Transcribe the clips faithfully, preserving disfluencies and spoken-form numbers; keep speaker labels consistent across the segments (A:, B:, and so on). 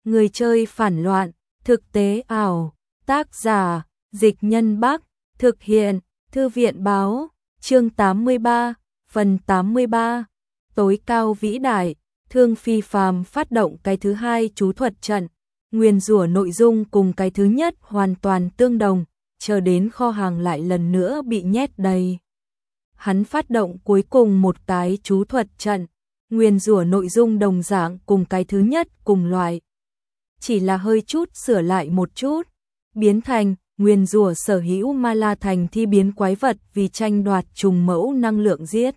A: Người chơi phản loạn, thực tế ảo, tác giả, Dịch Nhân Bắc, thực hiện, Thư viện báo, chương tám mươi ba, phần tám mươi ba, tối cao vĩ đại, Thương Phi Phàm phát động cái thứ hai chú thuật trận, nguyền rủa nội dung cùng cái thứ nhất hoàn toàn tương đồng, chờ đến kho hàng lại lần nữa bị nhét đầy. Hắn phát động cuối cùng một cái chú thuật trận, nguyền rủa nội dung đồng dạng cùng cái thứ nhất cùng loại. Chỉ là hơi chút sửa lại một chút, biến thành nguyền rủa sở hữu Ma La Thành thi biến quái vật vì tranh đoạt trùng mẫu năng lượng giết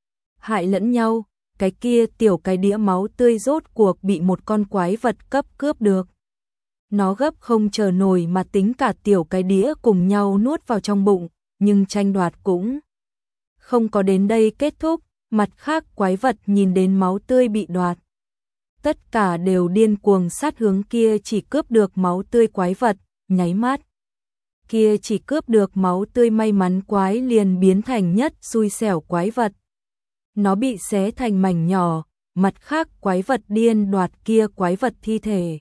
A: hại lẫn nhau, cái kia tiểu cái đĩa máu tươi rốt cuộc bị một con quái vật cấp cướp được. Nó gấp không chờ nổi mà tính cả tiểu cái đĩa cùng nhau nuốt vào trong bụng, nhưng tranh đoạt cũng không có đến đây kết thúc, mặt khác quái vật nhìn đến máu tươi bị đoạt. Tất cả đều điên cuồng sát hướng kia chỉ cướp được máu tươi quái vật, nháy mắt. Kia chỉ cướp được máu tươi may mắn quái liền biến thành nhất xui xẻo quái vật. Nó bị xé thành mảnh nhỏ, mặt khác quái vật điên đoạt kia quái vật thi thể.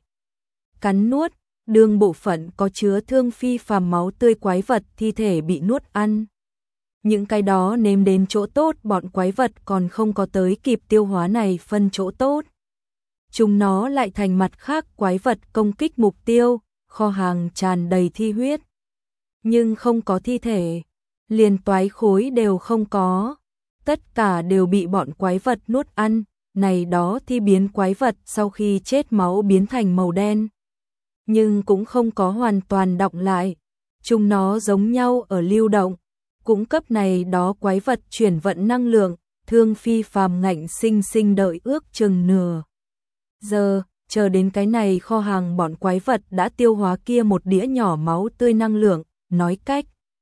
A: Cắn nuốt, đương bộ phận có chứa Thương Phi Phàm máu tươi quái vật thi thể bị nuốt ăn. Những cái đó nếm đến chỗ tốt bọn quái vật còn không có tới kịp tiêu hóa này phân chỗ tốt. Chúng nó lại thành mặt khác quái vật công kích mục tiêu, kho hàng tràn đầy thi huyết. Nhưng không có thi thể, liền toái khối đều không có. Tất cả đều bị bọn quái vật nuốt ăn, này đó thi biến quái vật sau khi chết máu biến thành màu đen. Nhưng cũng không có hoàn toàn đọng lại, chúng nó giống nhau ở lưu động, cũng cấp này đó quái vật chuyển vận năng lượng, Thương Phi Phàm ngạnh sinh sinh đợi ước chừng nửa giờ, chờ đến cái này kho hàng bọn quái vật đã tiêu hóa kia một đĩa nhỏ máu tươi năng lượng, nói cách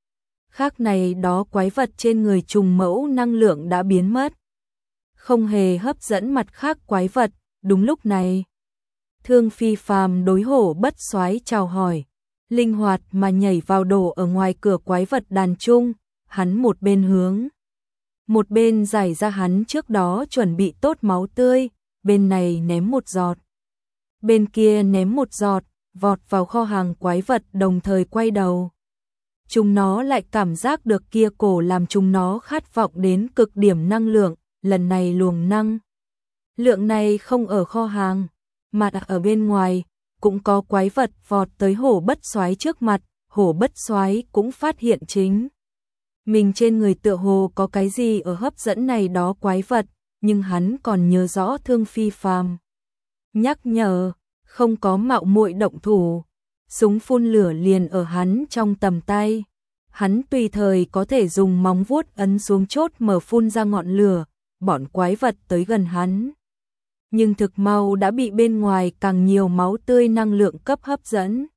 A: khác này đó quái vật trên người trùng mẫu năng lượng đã biến mất. Không hề hấp dẫn mặt khác quái vật, đúng lúc này. Thương Phi Phàm đối Hổ Bất Soái chào hỏi, linh hoạt mà nhảy vào đổ ở ngoài cửa quái vật đàn chung, hắn một bên hướng. Một bên giải ra hắn trước đó chuẩn bị tốt máu tươi, bên này ném một giọt. Bên kia ném một giọt, vọt vào kho hàng quái vật đồng thời quay đầu. Chúng nó lại cảm giác được kia cổ làm chúng nó khát vọng đến cực điểm năng lượng, lần này luồng năng. Lượng này không ở kho hàng, mà ở bên ngoài, cũng có quái vật vọt tới Hổ Bất Soái trước mặt, Hổ Bất Soái cũng phát hiện chính. Mình trên người tựa hồ có cái gì ở hấp dẫn này đó quái vật, nhưng hắn còn nhớ rõ Thương Phi Phàm nhắc nhở, không có mạo muội động thủ. Súng phun lửa liền ở hắn trong tầm tay. Hắn tùy thời có thể dùng móng vuốt ấn xuống chốt mở phun ra ngọn lửa, bọn quái vật tới gần hắn. Nhưng thực mau đã bị bên ngoài càng nhiều máu tươi năng lượng cấp hấp dẫn.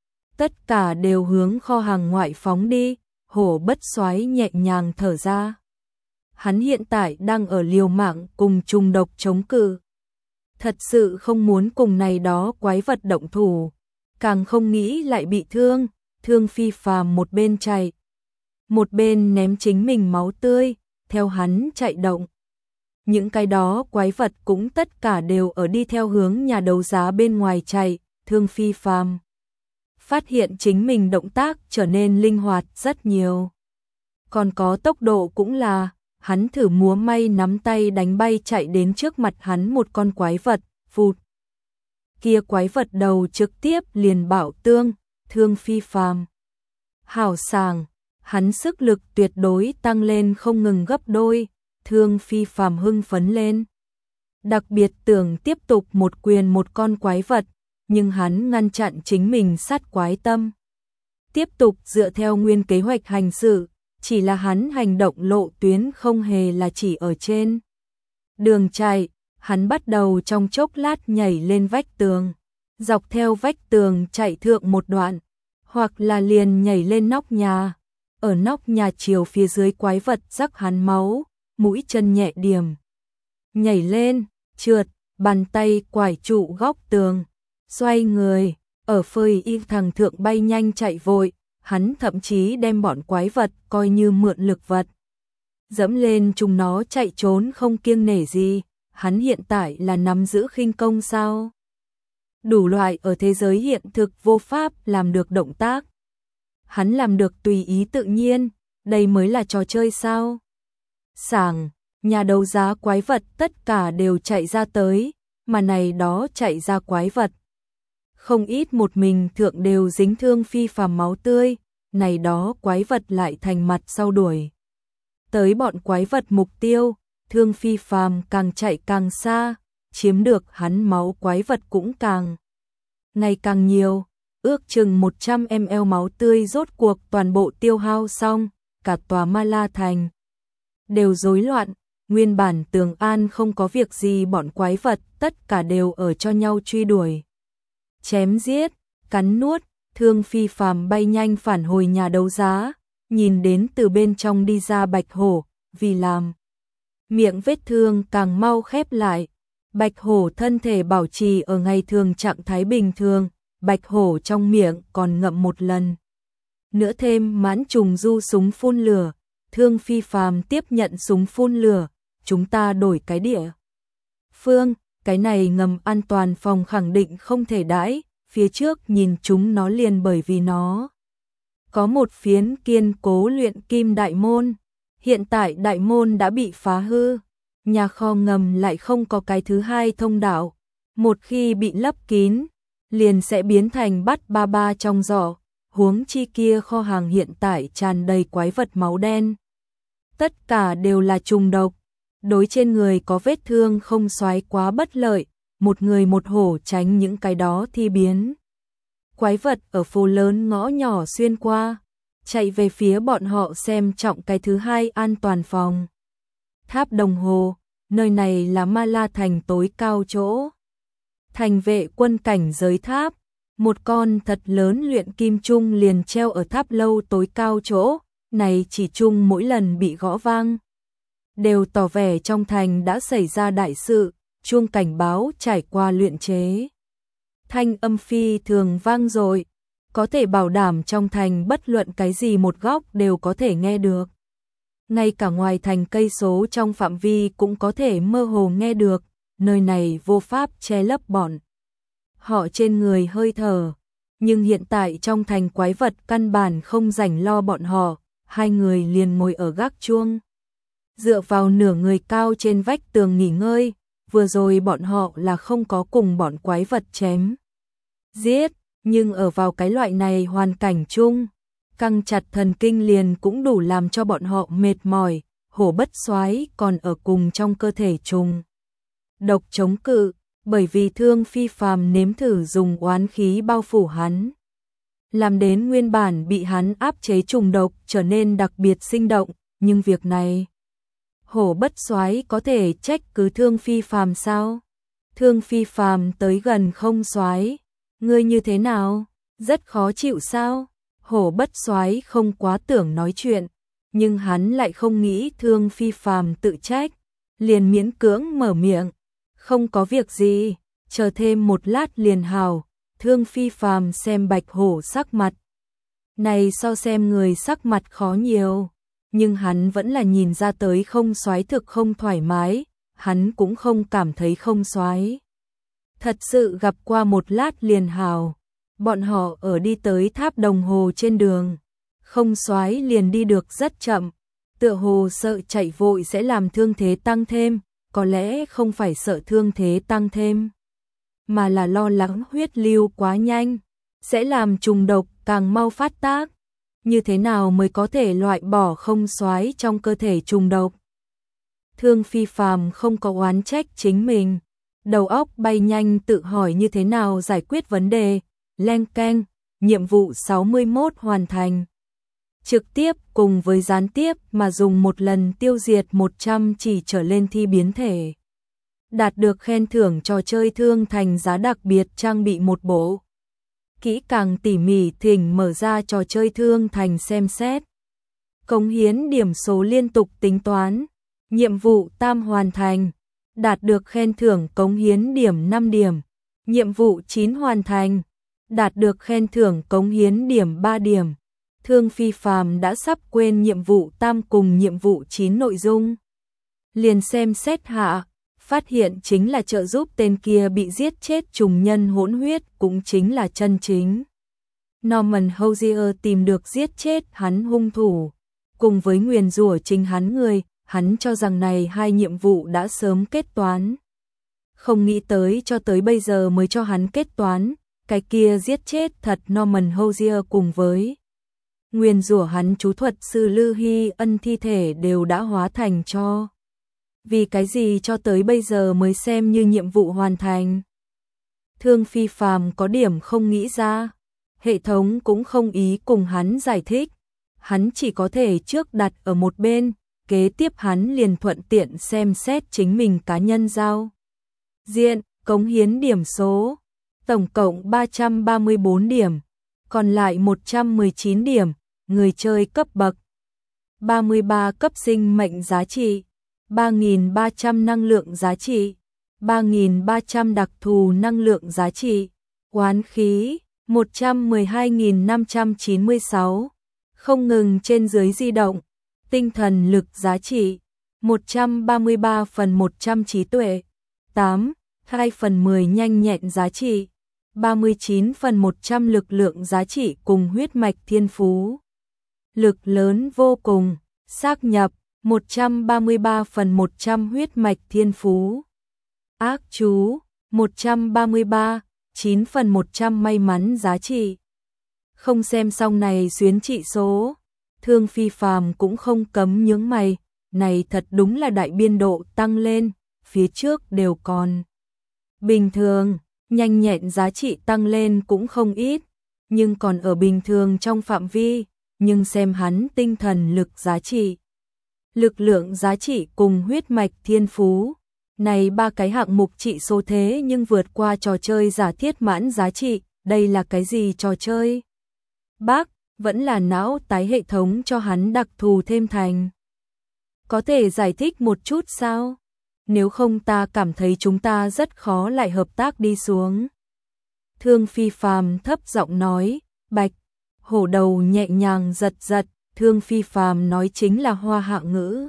A: Tất cả đều hướng kho hàng ngoại phóng đi, Hổ Bất Soái nhẹ nhàng thở ra. Hắn hiện tại đang ở liều mạng cùng trùng độc chống cự. Thật sự không muốn cùng này đó quái vật động thủ. Càng không nghĩ lại bị thương, Thương Phi Phàm một bên chạy, một bên ném chính mình máu tươi, theo hắn chạy động. Những cái đó quái vật cũng tất cả đều ở đi theo hướng nhà đấu giá bên ngoài chạy, Thương Phi Phàm phát hiện chính mình động tác trở nên linh hoạt rất nhiều. Còn có tốc độ cũng là, hắn thử múa may nắm tay đánh bay chạy đến trước mặt hắn một con quái vật, phụt. Kia quái vật đầu trực tiếp liền bạo tương, Thương Phi Phàm hảo sàng, hắn sức lực tuyệt đối tăng lên không ngừng gấp đôi, Thương Phi Phàm hưng phấn lên. Đặc biệt tưởng tiếp tục một quyền một con quái vật, nhưng hắn ngăn chặn chính mình sát quái tâm. Tiếp tục dựa theo nguyên kế hoạch hành sự, chỉ là hắn hành động lộ tuyến không hề là chỉ ở trên đường chạy, hắn bắt đầu trong chốc lát nhảy lên vách tường, dọc theo vách tường chạy thượng một đoạn, hoặc là liền nhảy lên nóc nhà, ở nóc nhà chiều phía dưới quái vật rắc hắn máu, mũi chân nhẹ điểm. Nhảy lên, trượt, bàn tay quải trụ góc tường, xoay người, ở phơi y thằng thượng bay nhanh chạy vội, hắn thậm chí đem bọn quái vật coi như mượn lực vật. Dẫm lên chúng nó chạy trốn không kiêng nể gì, hắn hiện tại là nắm giữ khinh công sao? đủ loại ở thế giới hiện thực vô pháp làm được động tác. Hắn làm được tùy ý tự nhiên, đây mới là trò chơi sao? Sảng, nhà đấu giá quái vật tất cả đều chạy ra tới, mà này đó chạy ra quái vật. Không ít một mình thượng đều dính Thương Phi Phàm máu tươi, này đó quái vật lại thành mặt sau đuổi. Tới bọn quái vật mục tiêu, Thương Phi Phàm càng chạy càng xa, chiếm được hắn máu quái vật cũng càng ngày càng nhiều, ước chừng một trăm mi li lít máu tươi rốt cuộc toàn bộ tiêu hao xong, cả tòa Ma La Thành đều rối loạn, nguyên bản tường an không có việc gì bọn quái vật tất cả đều ở cho nhau truy đuổi. Chém giết, cắn nuốt, Thương Phi Phàm bay nhanh phản hồi nhà đấu giá, nhìn đến từ bên trong đi ra Bạch Hổ, vì làm miệng vết thương càng mau khép lại. Bạch Hổ thân thể bảo trì ở ngày thường trạng thái bình thường, Bạch Hổ trong miệng còn ngậm một lần nữa thêm mãn trùng du súng phun lửa. Thương Phi Phàm tiếp nhận súng phun lửa, chúng ta đổi cái địa phương, cái này ngầm an toàn phòng khẳng định không thể đãi, phía trước nhìn chúng nó liền bởi vì nó có một phiến kiên cố luyện kim đại môn, hiện tại đại môn đã bị phá hư, nhà kho ngầm lại không có cái thứ hai thông đạo, một khi bị lấp kín, liền sẽ biến thành bắt ba ba trong giỏ, huống chi kia kho hàng hiện tại tràn đầy quái vật máu đen. Tất cả đều là trùng độc, đối trên người có vết thương không xoáy quá bất lợi, một người một hổ tránh những cái đó thì biến. Quái vật ở phố lớn ngõ nhỏ xuyên qua, chạy về phía bọn họ xem trọng cái thứ hai an toàn phòng. Tháp đồng hồ, nơi này là Ma La Thành tối cao chỗ. Thành vệ quân cảnh giới tháp, một con thật lớn luyện kim chung liền treo ở tháp lâu tối cao chỗ, này chỉ chung mỗi lần bị gõ vang. Đều tỏ vẻ trong thành đã xảy ra đại sự, chuông cảnh báo trải qua luyện chế. Thanh âm phi thường vang rồi, có thể bảo đảm trong thành bất luận cái gì một góc đều có thể nghe được. Ngay cả ngoài thành cây số trong phạm vi cũng có thể mơ hồ nghe được, nơi này vô pháp che lấp bọn họ trên người hơi thở. Nhưng hiện tại trong thành quái vật căn bản không rảnh lo bọn họ, hai người liền ngồi ở gác chuông. Dựa vào nửa người cao trên vách tường nghỉ ngơi, vừa rồi bọn họ là không có cùng bọn quái vật chém giết, nhưng ở vào cái loại này hoàn cảnh chung, căng chặt thần kinh liền cũng đủ làm cho bọn họ mệt mỏi, hổ bất soái còn ở cùng trong cơ thể trùng độc chống cự, bởi vì Thương Phi Phàm nếm thử dùng oán khí bao phủ hắn, làm đến nguyên bản bị hắn áp chế trùng độc trở nên đặc biệt sinh động, nhưng việc này hổ bất soái có thể trách cứ Thương Phi Phàm sao? Thương Phi Phàm tới gần không soái, ngươi như thế nào? Rất khó chịu sao? Hổ bất soái không quá tưởng nói chuyện, nhưng hắn lại không nghĩ Thương Phi Phàm tự trách, liền miễn cưỡng mở miệng, không có việc gì, chờ thêm một lát liền hào. Thương Phi Phàm xem Bạch Hổ sắc mặt này so xem người sắc mặt khó nhiều, nhưng hắn vẫn là nhìn ra tới không soái thực không thoải mái, hắn cũng không cảm thấy không soái. Thật sự gặp qua một lát liền hào, bọn họ ở đi tới tháp đồng hồ trên đường, không soái liền đi được rất chậm, tựa hồ sợ chạy vội sẽ làm thương thế tăng thêm, có lẽ không phải sợ thương thế tăng thêm, mà là lo lắng huyết lưu quá nhanh, sẽ làm trùng độc càng mau phát tác. Như thế nào mới có thể loại bỏ không soái trong cơ thể trùng độc? Thương Phi Phàm không có oán trách chính mình, đầu óc bay nhanh tự hỏi như thế nào giải quyết vấn đề. Leng keng, nhiệm vụ sáu mươi mốt hoàn thành. Trực tiếp cùng với gián tiếp mà dùng một lần tiêu diệt một trăm chỉ trở lên thi biến thể. Đạt được khen thưởng trò chơi Thương Thành giá đặc biệt trang bị một bộ. Kỹ càng tỉ mỉ thỉnh mở ra trò chơi Thương Thành xem xét. Cống hiến điểm số liên tục tính toán. Nhiệm vụ tam hoàn thành. Đạt được khen thưởng cống hiến điểm năm điểm. Nhiệm vụ chín hoàn thành. Đạt được khen thưởng cống hiến điểm ba điểm. Thương Phi Phàm đã sắp quên nhiệm vụ tam cùng nhiệm vụ chín nội dung. Liền xem xét hạ, phát hiện chính là trợ giúp tên kia bị giết chết trùng nhân hỗn huyết, cũng chính là chân chính Norman Hosier tìm được giết chết hắn hung thủ, cùng với nguyền rủa chính hắn người, hắn cho rằng này hai nhiệm vụ đã sớm kết toán. Không nghĩ tới cho tới bây giờ mới cho hắn kết toán, cái kia giết chết thật Norman Hosier cùng với nguyền rủa hắn chú thuật sư Lư Hy Ân thi thể đều đã hóa thành cho. Vì cái gì cho tới bây giờ mới xem như nhiệm vụ hoàn thành? Thương Phi Phàm có điểm không nghĩ ra, hệ thống cũng không ý cùng hắn giải thích, hắn chỉ có thể trước đặt ở một bên, kế tiếp hắn liền thuận tiện xem xét chính mình cá nhân giao diện, cống hiến điểm số, tổng cộng ba trăm ba mươi tư điểm, còn lại một trăm mười chín điểm, người chơi cấp bậc ba mươi ba cấp sinh mệnh giá trị, ba nghìn ba trăm năng lượng giá trị, ba nghìn ba trăm đặc thù năng lượng giá trị, oán khí một trăm mười hai nghìn năm trăm chín mươi sáu, không ngừng trên dưới di động, tinh thần lực giá trị một trăm ba mươi ba phần một trăm trí tuệ, tám, hai phần mười nhanh nhẹn giá trị, ba mươi chín phần một trăm lực lượng giá trị cùng huyết mạch thiên phú. Lực lớn vô cùng, xác nhập một trăm ba mươi ba phần một trăm huyết mạch thiên phú. Ác chú một trăm ba mươi ba, chín phần một trăm may mắn giá trị. Không xem xong này xuyến trị số, Thương Phi Phàm cũng không cấm nhướng mày, này thật đúng là đại biên độ tăng lên, phía trước đều còn bình thường, nhanh nhẹn giá trị tăng lên cũng không ít, nhưng còn ở bình thường trong phạm vi, nhưng xem hắn tinh thần lực giá trị, lực lượng giá trị cùng huyết mạch thiên phú, này ba cái hạng mục trị số thế nhưng vượt qua trò chơi giả thiết mãn giá trị, đây là cái gì trò chơi? Bác, vẫn là não tái hệ thống cho hắn đặc thù thêm thành. Có thể giải thích một chút sao? Nếu không ta cảm thấy chúng ta rất khó lại hợp tác đi xuống. Thương Phi Phàm thấp giọng nói, Bạch, hổ đầu nhẹ nhàng giật giật, Thương Phi Phàm nói chính là hoa hạ ngữ.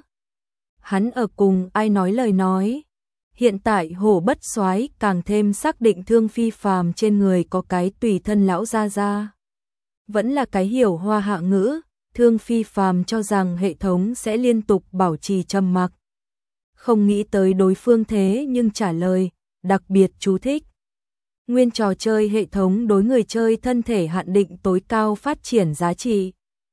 A: Hắn ở cùng ai nói lời nói? Hiện tại hổ bất soái càng thêm xác định Thương Phi Phàm trên người có cái tùy thân lão gia gia. Vẫn là cái hiểu hoa hạ ngữ, Thương Phi Phàm cho rằng hệ thống sẽ liên tục bảo trì trầm mặc. Không nghĩ tới đối phương thế nhưng trả lời, đặc biệt chú thích. Nguyên trò chơi hệ thống đối người chơi thân thể hạn định tối cao phát triển giá trị.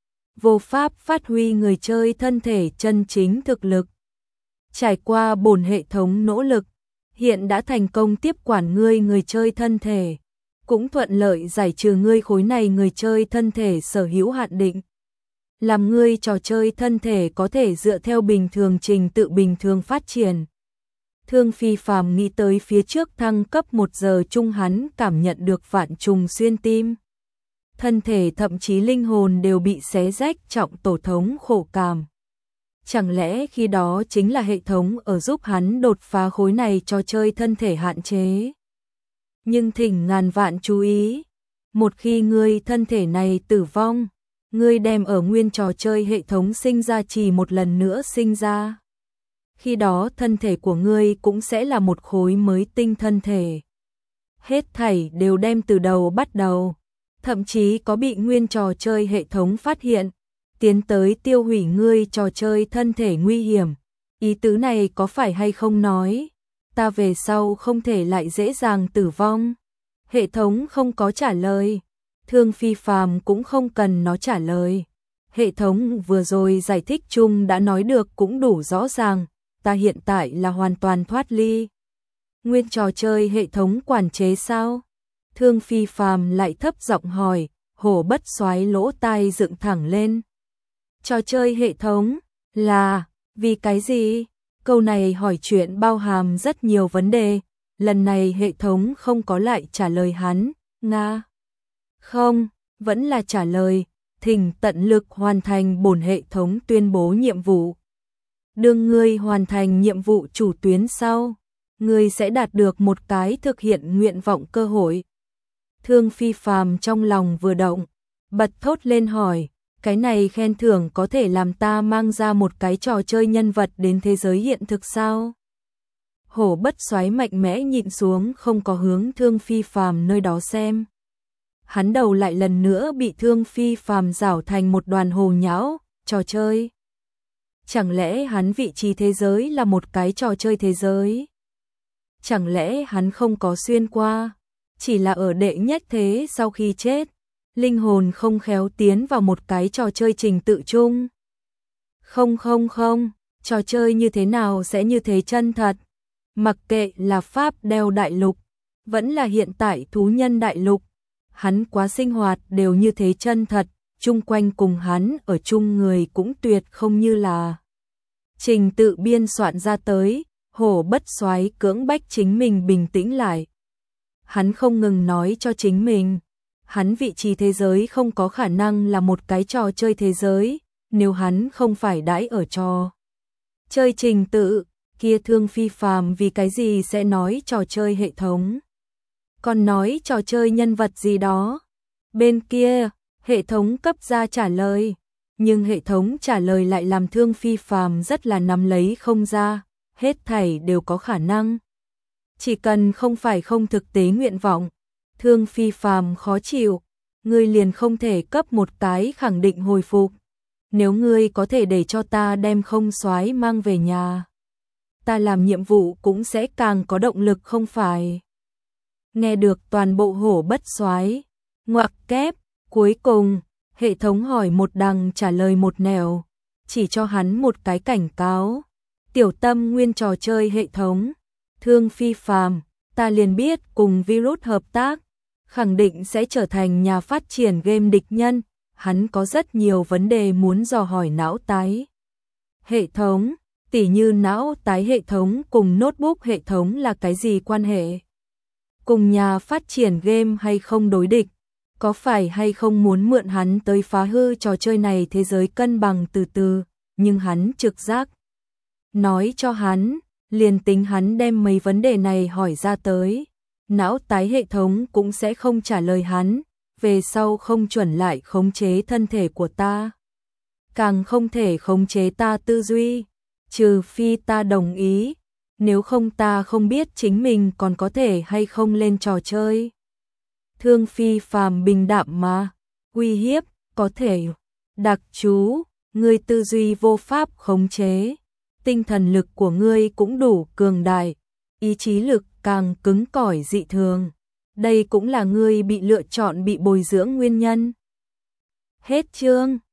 A: Vô pháp phát huy người chơi thân thể chân chính thực lực. Trải qua bổn hệ thống nỗ lực, hiện đã thành công tiếp quản ngươi người chơi thân thể, cũng thuận lợi giải trừ ngươi khối này người chơi thân thể sở hữu hạn định. Làm ngươi trò chơi thân thể có thể dựa theo bình thường trình tự bình thường phát triển. Thương Phi Phàm nghĩ tới phía trước thăng cấp một giờ chung hắn cảm nhận được vạn trùng xuyên tim. Thân thể thậm chí linh hồn đều bị xé rách trọng tổ thống khổ cảm. Chẳng lẽ khi đó chính là hệ thống ở giúp hắn đột phá khối này trò chơi thân thể hạn chế? Nhưng thỉnh ngàn vạn chú ý, một khi ngươi thân thể này tử vong, ngươi đem ở nguyên trò chơi hệ thống sinh ra chỉ một lần nữa sinh ra. Khi đó thân thể của ngươi cũng sẽ là một khối mới tinh thân thể. Hết thảy đều đem từ đầu bắt đầu, thậm chí có bị nguyên trò chơi hệ thống phát hiện, tiến tới tiêu hủy ngươi trò chơi thân thể nguy hiểm. Ý tứ này có phải hay không nói, ta về sau không thể lại dễ dàng tử vong? Hệ thống không có trả lời, Thương Phi Phàm cũng không cần nó trả lời. Hệ thống vừa rồi giải thích chung đã nói được cũng đủ rõ ràng, ta hiện tại là hoàn toàn thoát ly nguyên trò chơi hệ thống quản chế sao? Thương Phi Phàm lại thấp giọng hỏi, hổ bất soái lỗ tai dựng thẳng lên. Trò chơi hệ thống là vì cái gì? Câu này hỏi chuyện bao hàm rất nhiều vấn đề, lần này hệ thống không có lại trả lời hắn, nga. Không, vẫn là trả lời, thỉnh tận lực hoàn thành bổn hệ thống tuyên bố nhiệm vụ. Đương ngươi hoàn thành nhiệm vụ chủ tuyến sau, ngươi sẽ đạt được một cái thực hiện nguyện vọng cơ hội. Thương Phi Phàm trong lòng vừa động, bật thốt lên hỏi, cái này khen thưởng có thể làm ta mang ra một cái trò chơi nhân vật đến thế giới hiện thực sao? Hổ Bất Soái mạnh mẽ nhịn xuống không có hướng Thương Phi Phàm nơi đó xem. Hắn đầu lại lần nữa bị Thương Phi Phàm rảo thành một đoàn hồ nhão, trò chơi. Chẳng lẽ hắn vị trí thế giới là một cái trò chơi thế giới? Chẳng lẽ hắn không có xuyên qua, chỉ là ở đệ nhất thế sau khi chết, linh hồn không khéo tiến vào một cái trò chơi trình tự chung? Không không không, trò chơi như thế nào sẽ như thế chân thật? Mặc kệ là Pháp đeo đại lục, vẫn là hiện tại thú nhân đại lục, hắn quá sinh hoạt đều như thế chân thật, chung quanh cùng hắn ở chung người cũng tuyệt không như là trình tự biên soạn ra tới. Hổ Bất Soái cưỡng bách chính mình bình tĩnh lại. Hắn không ngừng nói cho chính mình, hắn vị trí thế giới không có khả năng là một cái trò chơi thế giới, nếu hắn không phải đãi ở trò chơi trình tự, kia Thương Phi Phàm vì cái gì sẽ nói trò chơi hệ thống, còn nói trò chơi nhân vật gì đó. Bên kia, hệ thống cấp ra trả lời, nhưng hệ thống trả lời lại làm Thương Phi Phàm rất là nắm lấy không ra, hết thảy đều có khả năng. Chỉ cần không phải không thực tế nguyện vọng. Thương Phi Phàm khó chịu, ngươi liền không thể cấp một cái khẳng định hồi phục. Nếu ngươi có thể để cho ta đem Không Soái mang về nhà, ta làm nhiệm vụ cũng sẽ càng có động lực không phải? Nghe được toàn bộ Hổ Bất Soái, ngoặc kép, cuối cùng, hệ thống hỏi một đằng trả lời một nẻo, chỉ cho hắn một cái cảnh cáo. Tiểu Tâm Nguyên trò chơi hệ thống, Thương Phi Phàm, ta liền biết cùng virus hợp tác, khẳng định sẽ trở thành nhà phát triển game địch nhân, hắn có rất nhiều vấn đề muốn dò hỏi não tái. Hệ thống, tỉ như não tái hệ thống cùng notebook hệ thống là cái gì quan hệ? Cùng nhà phát triển game hay không đối địch? Có phải hay không muốn mượn hắn tới phá hư trò chơi này thế giới cân bằng từ từ, nhưng hắn trực giác nói cho hắn, liền tính hắn đem mấy vấn đề này hỏi ra tới, não tái hệ thống cũng sẽ không trả lời hắn, về sau không chuẩn lại khống chế thân thể của ta, càng không thể khống chế ta tư duy, trừ phi ta đồng ý, nếu không ta không biết chính mình còn có thể hay không lên trò chơi. Thương Phi Phàm bình đạm mà, uy hiếp, có thể, đặc chú, ngươi tư duy vô pháp khống chế, tinh thần lực của ngươi cũng đủ cường đại, ý chí lực càng cứng cỏi dị thường. Đây cũng là ngươi bị lựa chọn bị bồi dưỡng nguyên nhân. Hết chương.